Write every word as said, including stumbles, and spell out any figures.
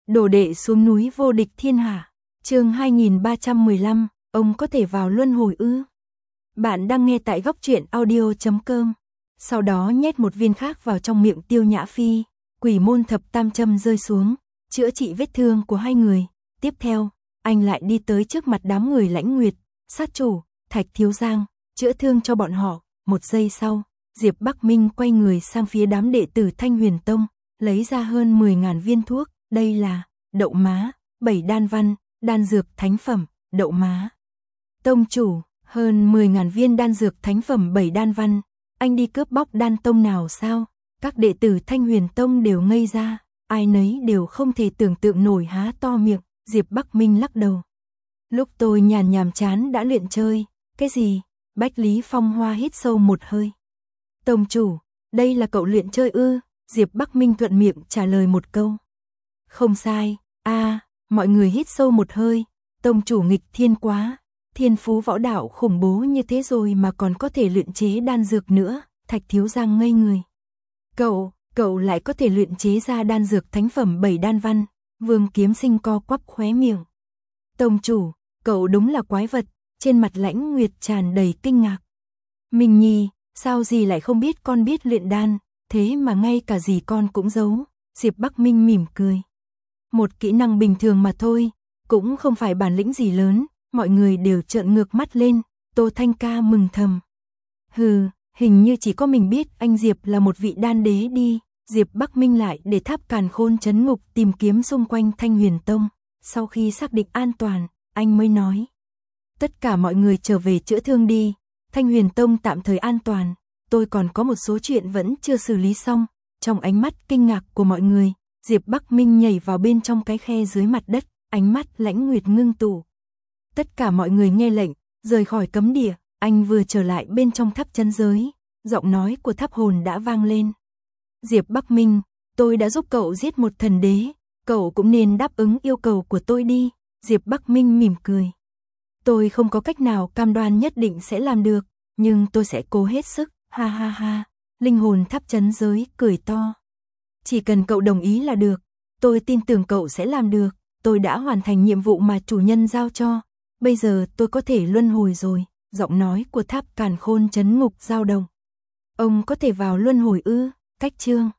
Đồ đệ xuống núi vô địch thiên hạ. Chương hai nghìn ba trăm mười lăm, ông có thể vào luân hồi ư? Bạn đang nghe tại góc truyện audio chấm com. Sau đó nhét một viên khác vào trong miệng Tiêu Nhã Phi, quỷ môn thập tam châm rơi xuống, chữa trị vết thương của hai người. Tiếp theo, anh lại đi tới trước mặt đám người Lãnh Nguyệt, sát chủ, Thạch Thiếu Giang, chữa thương cho bọn họ. Một giây sau, Diệp Bắc Minh quay người sang phía đám đệ tử Thanh Huyền Tông, lấy ra hơn mười nghìn viên thuốc. Đây là đậu má, bảy đan văn, đan dược thánh phẩm, đậu má. Tông chủ, hơn mười nghìn viên đan dược thánh phẩm bảy đan văn, anh đi cướp bóc đan tông nào sao? Các đệ tử Thanh Huyền Tông đều ngây ra, ai nấy đều không thể tưởng tượng nổi, há to miệng. Diệp Bắc Minh lắc đầu. Lúc tôi nhàn nhàm chán đã luyện chơi. Cái gì? Bách Lý Phong Hoa hít sâu một hơi. Tông chủ, đây là cậu luyện chơi ư? Diệp Bắc Minh thuận miệng trả lời một câu. Không sai. A, à, mọi người hít sâu một hơi. Tông chủ nghịch thiên quá, thiên phú võ đạo khủng bố như thế rồi mà còn có thể luyện chế đan dược nữa. Thạch Thiếu Giang ngây người. Cậu, cậu lại có thể luyện chế ra đan dược thánh phẩm bảy đan văn. Vương Kiếm Sinh co quắp khóe miệng. Tông chủ, cậu đúng là quái vật. Trên mặt Lãnh Nguyệt tràn đầy kinh ngạc. Minh Nhi, sao dì lại không biết con biết luyện đan, thế mà ngay cả dì con cũng giấu. Diệp Bắc Minh mỉm cười. Một kỹ năng bình thường mà thôi, cũng không phải bản lĩnh gì lớn. Mọi người đều trợn ngược mắt lên. Tô Thanh Ca mừng thầm. Hừ, hình như chỉ có mình biết anh Diệp là một vị đan đế đi. Diệp Bắc Minh lại để Tháp Càn Khôn trấn ngục tìm kiếm xung quanh Thanh Huyền Tông. Sau khi xác định an toàn, anh mới nói. Tất cả mọi người trở về chữa thương đi. Thanh Huyền Tông tạm thời an toàn. Tôi còn có một số chuyện vẫn chưa xử lý xong. Trong ánh mắt kinh ngạc của mọi người, Diệp Bắc Minh nhảy vào bên trong cái khe dưới mặt đất. Ánh mắt Lãnh Nguyệt ngưng tụ. Tất cả mọi người nghe lệnh, rời khỏi cấm địa. Anh vừa trở lại bên trong tháp chân giới, giọng nói của tháp hồn đã vang lên. Diệp Bắc Minh, tôi đã giúp cậu giết một thần đế, cậu cũng nên đáp ứng yêu cầu của tôi đi. Diệp Bắc Minh mỉm cười. Tôi không có cách nào cam đoan nhất định sẽ làm được, nhưng tôi sẽ cố hết sức. Ha ha ha. Linh hồn tháp chấn giới cười to. Chỉ cần cậu đồng ý là được, tôi tin tưởng cậu sẽ làm được. Tôi đã hoàn thành nhiệm vụ mà chủ nhân giao cho, bây giờ tôi có thể luân hồi rồi. Giọng nói của Tháp Càn Khôn trấn ngục dao động. Ông có thể vào luân hồi ư? Cách chương